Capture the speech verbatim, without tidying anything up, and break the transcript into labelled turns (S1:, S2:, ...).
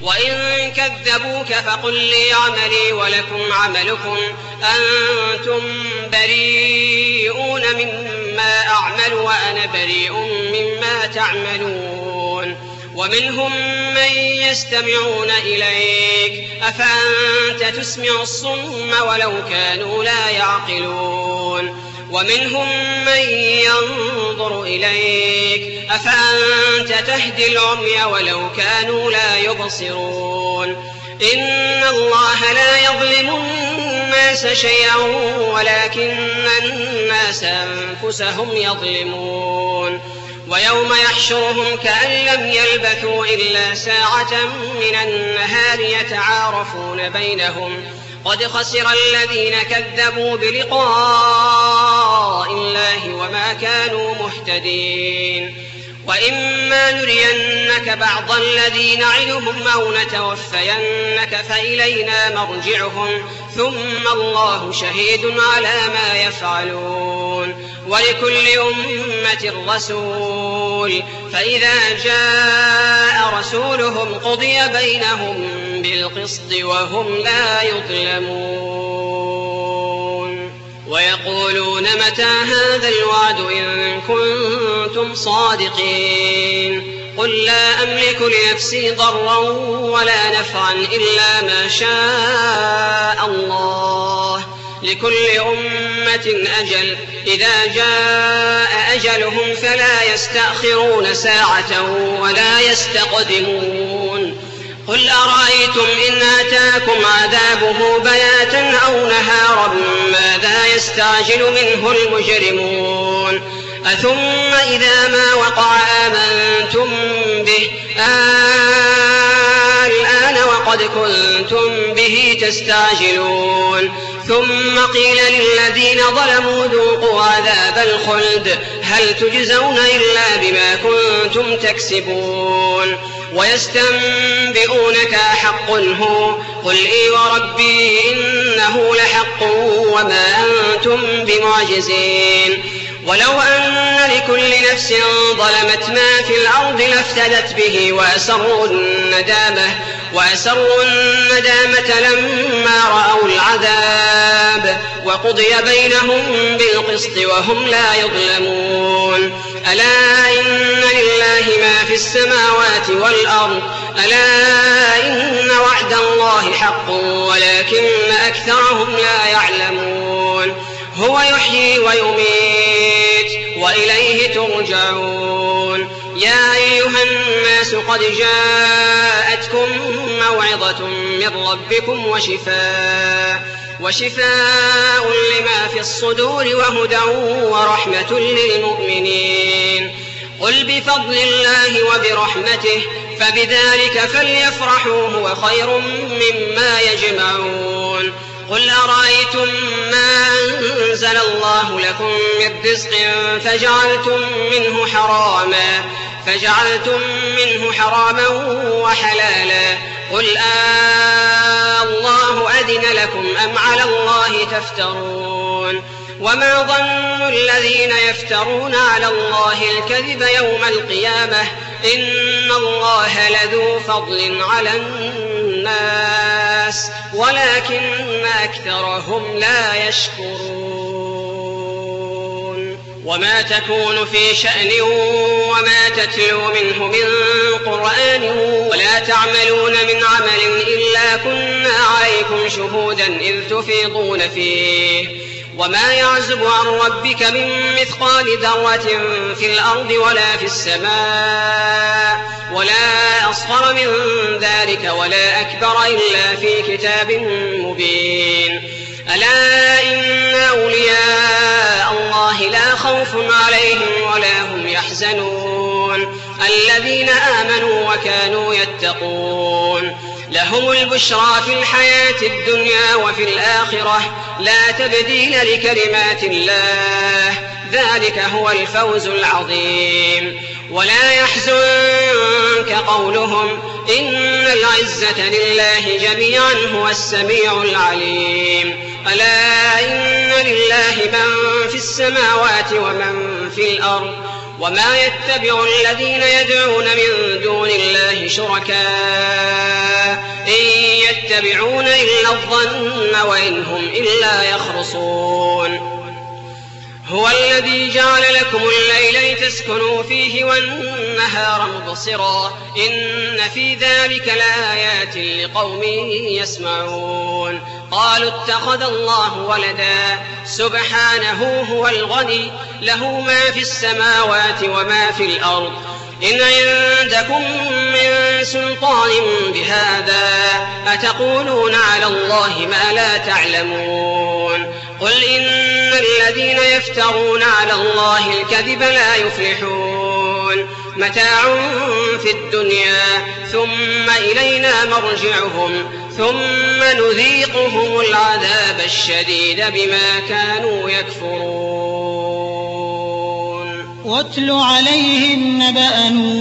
S1: وإن كذبوك فقل لي عملي ولكم عملكم أنتم بريئون مما أعمل وأنا بريء مما تعملون. ومنهم من يستمعون إليك أفأنت تسمع الصم ولو كانوا لا يعقلون. ومنهم من ينظر إليك أفأنت تهدي العمي ولو كانوا لا يبصرون. إن الله لا يظلم الناس شيئا ولكن الناس أنفسهم يظلمون. ويوم يحشرهم كأن لم يلبثوا إلا ساعة من النهار يتعارفون بينهم قد خسر الذين كذبوا بلقاء الله وما كانوا مهتدين. وإما نرينك بعض الذي نعدهم أو نتوفينك فإلينا مرجعهم ثم الله شهيد على ما يفعلون. ولكل أمة رسول فإذا جاء رسولهم قضي بينهم بالقسط وهم لا يظلمون. ويقولون متى هذا الوعد إن كنتم صادقين. قل لا أملك لنفسي ضرا ولا نفعا إلا ما شاء الله لكل أمة أجل إذا جاء أجلهم فلا يستأخرون ساعة ولا يستقدمون. قل أرأيتم إن أتاكم عذابه بياتا أو نهارا ماذا يستعجل منه المجرمون. أثم إذا ما وقع آمنتم به الآن وقد كنتم به تستعجلون. ثم قيل للذين ظلموا ذوقوا عذاب الخلد هل تجزون إلا بما كنتم تكسبون. ويستنبئونك أحق هو قل إي وربي إنه لحق وما أنتم بمعجزين. ولو أن لكل نفس ظلمت ما في الأرض لافتدت به وأسروا الندامة, وأسروا الندامة لما رأوا العذاب وقضي بينهم بالقسط وهم لا يظلمون. ألا إن لله ما في السماوات والأرض ألا إن وعد الله حق ولكن أكثرهم لا يعلمون. هو يحيي ويميت وإليه ترجعون. يا أيها الناس قد جاءتكم موعظة من ربكم وشفاء وشفاء لما في الصدور وهدى ورحمة للمؤمنين. قل بفضل الله وبرحمته فبذلك فليفرحوا هو خير مما يجمعون. قل أرأيتم ما أنزل الله لكم من رزق فجعلتم منه حراما فجعلتم منه حراما وحلالا قل آه الله أذن لكم أم على الله تفترون. وما ظن الذين يفترون على الله الكذب يوم القيامة إن الله لذو فضل على الناس ولكن أكثرهم لا يشكرون. وما تكون في شأن وما تتلو منه من قرآن ولا تعملون من عمل إلا كنا عليكم شهودا إذ تفيضون فيه. وما يعزب عن ربك من مثقال ذرة في الأرض ولا في السماء ولا أصغر من ذلك ولا أكبر إلا في كتاب مبين. ألا إن أولياء الله لا خوف عليهم ولا هم يحزنون الذين آمنوا وكانوا يتقون. لهم البشرى في الحياة الدنيا وفي الآخرة لا تبديل لكلمات الله ذلك هو الفوز العظيم. ولا يحزنك قولهم إن العزة لله جميعا هو السميع العليم. ألا إن لله من في السماوات ومن في الأرض وما يتبع الذين يدعون من دون الله شركاء يتبعون إلا الظن وإن هم إلا يخرصون هو الذي جعل لكم الليل لتسكنوا فيه والنهار مبصرا إن في ذلك لآيات لقوم يسمعون قالوا اتخذ الله ولدا سبحانه هو الغني له ما في السماوات وما في الأرض إن عندكم من سلطان بهذا أتقولون على الله ما لا تعلمون قل إن الذين يفترون على الله الكذب لا يفلحون متاع في الدنيا ثم إلينا مرجعهم ثم نذيقهم العذاب الشديد بما كانوا يكفرون
S2: واتل عليهم نبأ نوح